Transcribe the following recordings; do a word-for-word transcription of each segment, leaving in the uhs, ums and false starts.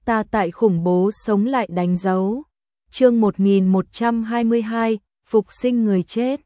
ta tại khủng bố sống lại đánh dấu. Chương một nghìn một trăm hai mươi hai, phục sinh người chết.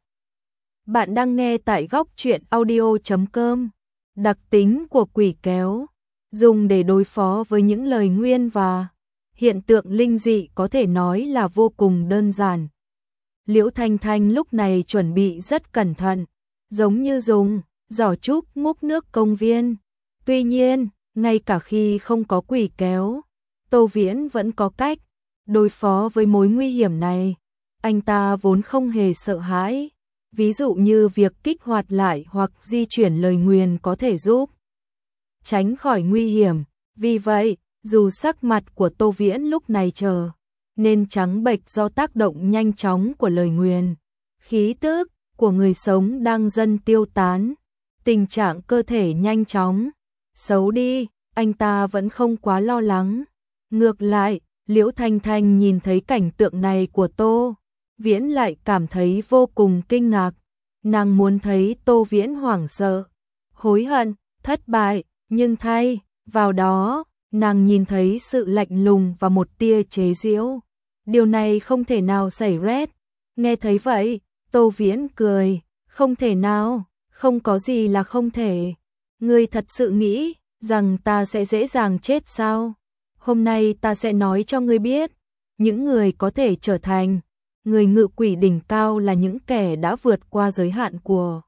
Bạn đang nghe tại góc truyện audio chấm com. Đặc tính của quỷ kéo, dùng để đối phó với những lời nguyền và hiện tượng linh dị có thể nói là vô cùng đơn giản. Liễu Thanh Thanh lúc này chuẩn bị rất cẩn thận, giống như dùng giỏ trúc múc nước công viên. Tuy nhiên, ngay cả khi không có quỷ kéo, Tô Viễn vẫn có cách đối phó với mối nguy hiểm này. Anh ta vốn không hề sợ hãi, ví dụ như việc kích hoạt lại hoặc di chuyển lời nguyền có thể giúp tránh khỏi nguy hiểm. Vì vậy, dù sắc mặt của Tô Viễn lúc này trở nên trắng bệch do tác động nhanh chóng của lời nguyền, khí tức của người sống đang dần tiêu tán, tình trạng cơ thể nhanh chóng xấu đi, anh ta vẫn không quá lo lắng. Ngược lại, Liễu Thanh Thanh nhìn thấy cảnh tượng này của Tô Viễn lại cảm thấy vô cùng kinh ngạc. Nàng muốn thấy Tô Viễn hoảng sợ, hối hận, thất bại, nhưng thay vào đó, nàng nhìn thấy sự lạnh lùng và một tia chế giễu. Điều này không thể nào xảy ra. Nghe thấy vậy, Tô Viễn cười, không thể nào, không có gì là không thể. Ngươi thật sự nghĩ rằng ta sẽ dễ dàng chết sao? Hôm nay ta sẽ nói cho ngươi biết, những người có thể trở thành người ngự quỷ đỉnh cao là những kẻ đã vượt qua giới hạn của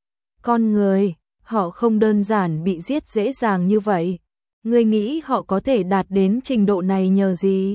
con người. Họ không đơn giản bị giết dễ dàng như vậy. Ngươi nghĩ họ có thể đạt đến trình độ này nhờ gì?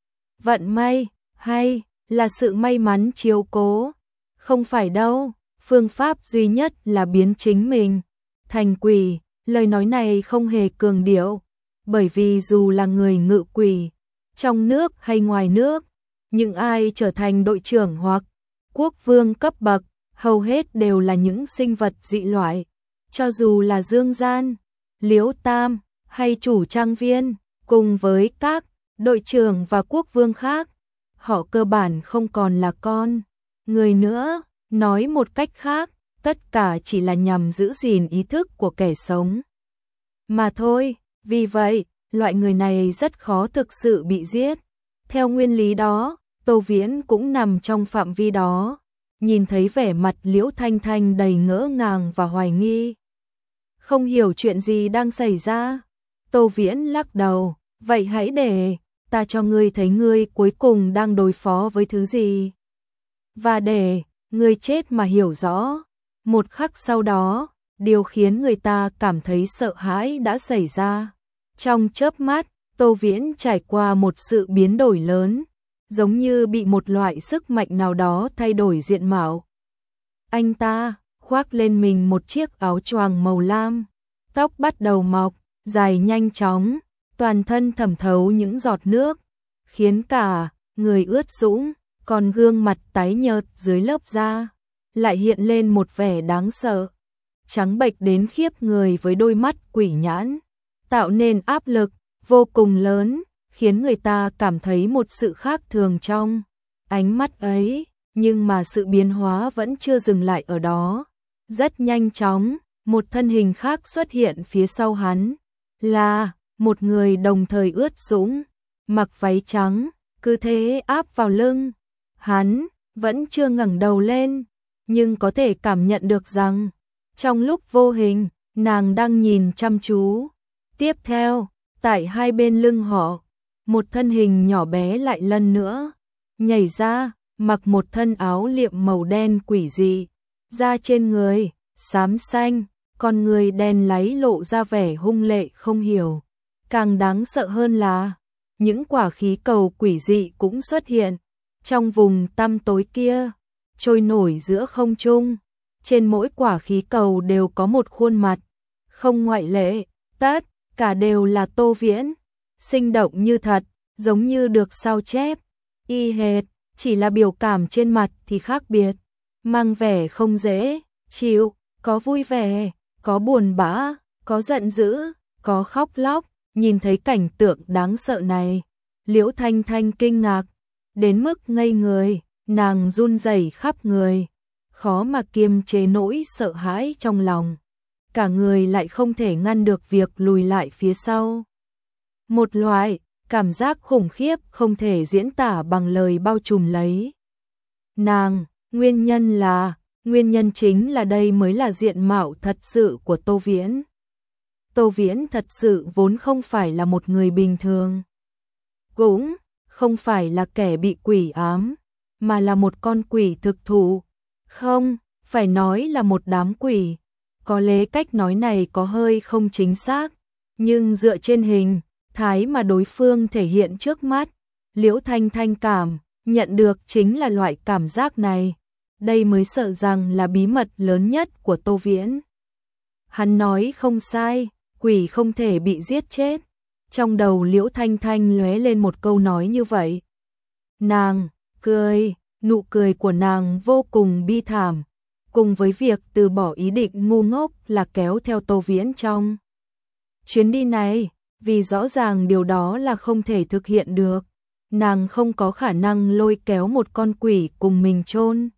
Vận may, hay là sự may mắn chiếu cố? Không phải đâu, phương pháp duy nhất là biến chính mình thành quỷ. Lời nói này không hề cường điệu, bởi vì dù là người ngự quỷ, trong nước hay ngoài nước, những ai trở thành đội trưởng hoặc quốc vương cấp bậc, hầu hết đều là những sinh vật dị loại. Cho dù là Dương Gian, Liễu Tam hay chủ trang viên, cùng với các đội trưởng và quốc vương khác, họ cơ bản không còn là con người nữa. Nói một cách khác, tất cả chỉ là nhằm giữ gìn ý thức của kẻ sống mà thôi. Vì vậy, loại người này rất khó thực sự bị giết. Theo nguyên lý đó, Tô Viễn cũng nằm trong phạm vi đó. Nhìn thấy vẻ mặt Liễu Thanh Thanh đầy ngỡ ngàng và hoài nghi, không hiểu chuyện gì đang xảy ra, Tô Viễn lắc đầu, vậy hãy để ta cho ngươi thấy ngươi cuối cùng đang đối phó với thứ gì, và để ngươi chết mà hiểu rõ. Một khắc sau đó, điều khiến người ta cảm thấy sợ hãi đã xảy ra. Trong chớp mắt, Tô Viễn trải qua một sự biến đổi lớn, giống như bị một loại sức mạnh nào đó thay đổi diện mạo. Anh ta khoác lên mình một chiếc áo choàng màu lam, tóc bắt đầu mọc dài nhanh chóng, toàn thân thẩm thấu những giọt nước, khiến cả người ướt sũng, còn gương mặt tái nhợt dưới lớp da lại hiện lên một vẻ đáng sợ, trắng bệch đến khiếp người với đôi mắt quỷ nhãn, tạo nên áp lực vô cùng lớn, khiến người ta cảm thấy một sự khác thường trong ánh mắt ấy. Nhưng mà sự biến hóa vẫn chưa dừng lại ở đó. Rất nhanh chóng, một thân hình khác xuất hiện phía sau hắn, là một người đồng thời ướt sũng, mặc váy trắng, cứ thế áp vào lưng. Hắn vẫn chưa ngẩng đầu lên, nhưng có thể cảm nhận được rằng trong lúc vô hình, nàng đang nhìn chăm chú. Tiếp theo, tại hai bên lưng họ, một thân hình nhỏ bé lại lần nữa nhảy ra, mặc một thân áo liệm màu đen quỷ dị, da trên người xám xanh, con người đen láy lộ ra vẻ hung lệ không hiểu. Càng đáng sợ hơn là những quả khí cầu quỷ dị cũng xuất hiện trong vùng tăm tối kia, trôi nổi giữa không trung. Trên mỗi quả khí cầu đều có một khuôn mặt, không ngoại lệ, tất cả đều là Tô Viễn, sinh động như thật, giống như được sao chép y hệt, chỉ là biểu cảm trên mặt thì khác biệt, mang vẻ không dễ chịu, có vui vẻ, có buồn bã, có giận dữ, có khóc lóc. Nhìn thấy cảnh tượng đáng sợ này, Liễu Thanh Thanh kinh ngạc đến mức ngây người, nàng run rẩy khắp người, khó mà kiềm chế nỗi sợ hãi trong lòng. Cả người lại không thể ngăn được việc lùi lại phía sau. Một loại cảm giác khủng khiếp không thể diễn tả bằng lời bao trùm lấy nàng, nguyên nhân là, nguyên nhân chính là đây mới là diện mạo thật sự của Tô Viễn. Tô Viễn thật sự vốn không phải là một người bình thường, cũng không phải là kẻ bị quỷ ám, mà là một con quỷ thực thụ. Không, phải nói là một đám quỷ. Có lẽ cách nói này có hơi không chính xác, nhưng dựa trên hình thái mà đối phương thể hiện trước mắt, Liễu Thanh Thanh cảm nhận được chính là loại cảm giác này. Đây mới sợ rằng là bí mật lớn nhất của Tô Viễn. Hắn nói không sai, quỷ không thể bị giết chết. Trong đầu Liễu Thanh Thanh lóe lên một câu nói như vậy. Nàng cười, nụ cười của nàng vô cùng bi thảm, cùng với việc từ bỏ ý định ngu ngốc là kéo theo Tô Viễn trong chuyến đi này, vì rõ ràng điều đó là không thể thực hiện được. Nàng không có khả năng lôi kéo một con quỷ cùng mình chôn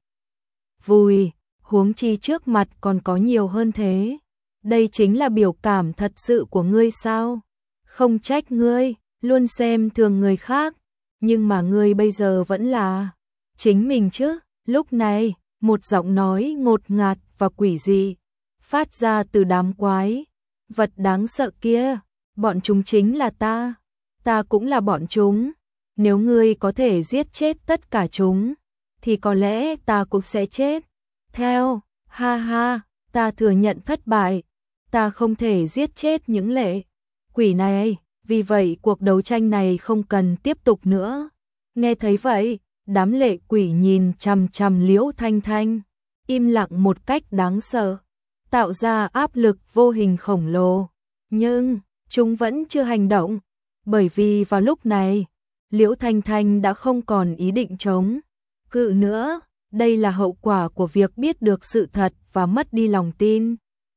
vùi, huống chi trước mặt còn có nhiều hơn thế. Đây chính là biểu cảm thật sự của ngươi sao? Không trách ngươi, luôn xem thường người khác, nhưng mà ngươi bây giờ vẫn là chính mình chứ. Lúc này, một giọng nói ngột ngạt và quỷ dị phát ra từ đám quái vật đáng sợ kia. Bọn chúng chính là ta, ta cũng là bọn chúng. Nếu ngươi có thể giết chết tất cả chúng, thì có lẽ ta cũng sẽ chết theo. Ha ha, ta thừa nhận thất bại, ta không thể giết chết những lệ quỷ này, vì vậy cuộc đấu tranh này không cần tiếp tục nữa. Nghe thấy vậy, đám lệ quỷ nhìn chằm chằm Liễu Thanh Thanh, im lặng một cách đáng sợ, tạo ra áp lực vô hình khổng lồ. Nhưng chúng vẫn chưa hành động, bởi vì vào lúc này, Liễu Thanh Thanh đã không còn ý định chống cự nữa. Đây là hậu quả của việc biết được sự thật và mất đi lòng tin.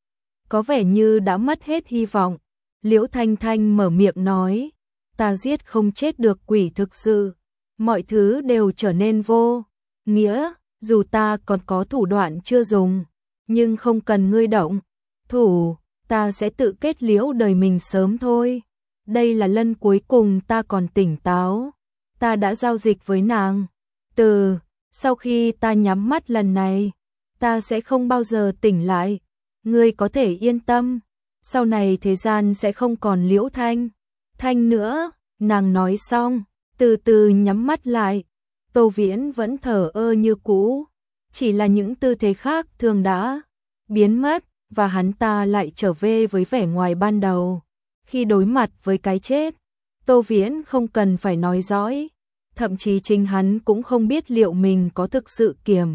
Có vẻ như đã mất hết hy vọng. Liễu Thanh Thanh mở miệng nói, ta giết không chết được quỷ thực sự, mọi thứ đều trở nên vô nghĩa, dù ta còn có thủ đoạn chưa dùng, nhưng không cần ngươi động thủ, ta sẽ tự kết liễu đời mình sớm thôi. Đây là lần cuối cùng ta còn tỉnh táo, ta đã giao dịch với nàng. Từ sau khi ta nhắm mắt lần này, ta sẽ không bao giờ tỉnh lại. Ngươi có thể yên tâm, sau này thế gian sẽ không còn Liễu Thanh Thanh nữa. Nàng nói xong, từ từ nhắm mắt lại. Tô Viễn vẫn thở ơ như cũ, chỉ là những tư thế khác thường đã biến mất, và hắn ta lại trở về với vẻ ngoài ban đầu. Khi đối mặt với cái chết, Tô Viễn không cần phải nói rõ, thậm chí chính hắn cũng không biết liệu mình có thực sự kiểm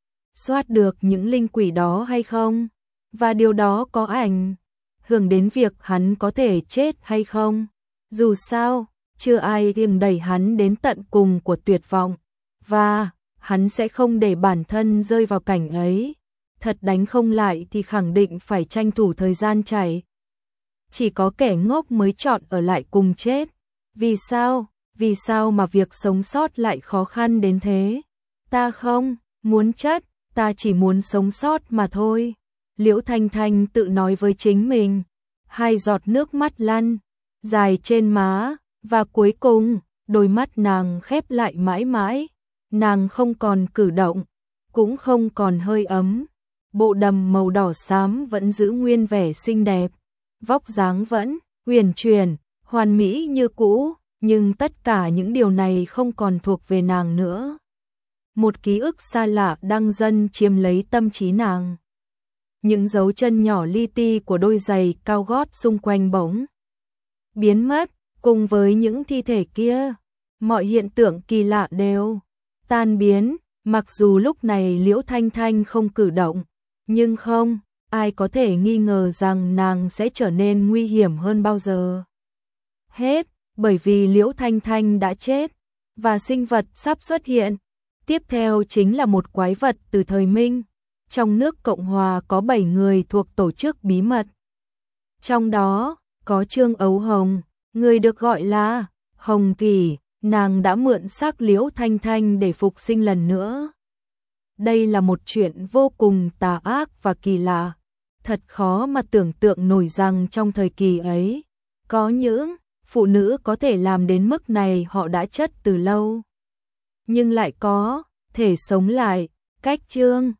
soát được những linh quỷ đó hay không, và điều đó có ảnh hưởng đến việc hắn có thể chết hay không. Dù sao, chưa ai điềm đẩy hắn đến tận cùng của tuyệt vọng, và hắn sẽ không để bản thân rơi vào cảnh ấy. Thật đánh không lại thì khẳng định phải tranh thủ thời gian chạy. Chỉ có kẻ ngốc mới chọn ở lại cùng chết. Vì sao? Vì sao mà việc sống sót lại khó khăn đến thế? Ta không muốn chết, ta chỉ muốn sống sót mà thôi. Liễu Thanh Thanh tự nói với chính mình. Hai giọt nước mắt lăn dài trên má, và cuối cùng, đôi mắt nàng khép lại mãi mãi. Nàng không còn cử động, cũng không còn hơi ấm. Bộ đầm màu đỏ xám vẫn giữ nguyên vẻ xinh đẹp, vóc dáng vẫn huyền chuyển, hoàn mỹ như cũ, nhưng tất cả những điều này không còn thuộc về nàng nữa. Một ký ức xa lạ đang dần chiếm lấy tâm trí nàng. Những dấu chân nhỏ li ti của đôi giày cao gót xung quanh bỗng biến mất, cùng với những thi thể kia, mọi hiện tượng kỳ lạ đều tan biến. Mặc dù lúc này Liễu Thanh Thanh không cử động, nhưng không ai có thể nghi ngờ rằng nàng sẽ trở nên nguy hiểm hơn bao giờ hết, bởi vì Liễu Thanh Thanh đã chết, và sinh vật sắp xuất hiện tiếp theo chính là một quái vật từ thời Minh. Trong nước Cộng Hòa có bảy người thuộc tổ chức bí mật, trong đó có Trương Ấu Hồng, người được gọi là Hồng Kỳ. Nàng đã mượn xác Liễu Thanh Thanh để phục sinh lần nữa. Đây là một chuyện vô cùng tà ác và kỳ lạ. Thật khó mà tưởng tượng nổi rằng trong thời kỳ ấy, có những phụ nữ có thể làm đến mức này họ đã chất từ lâu. Nhưng lại có thể sống lại, cách chương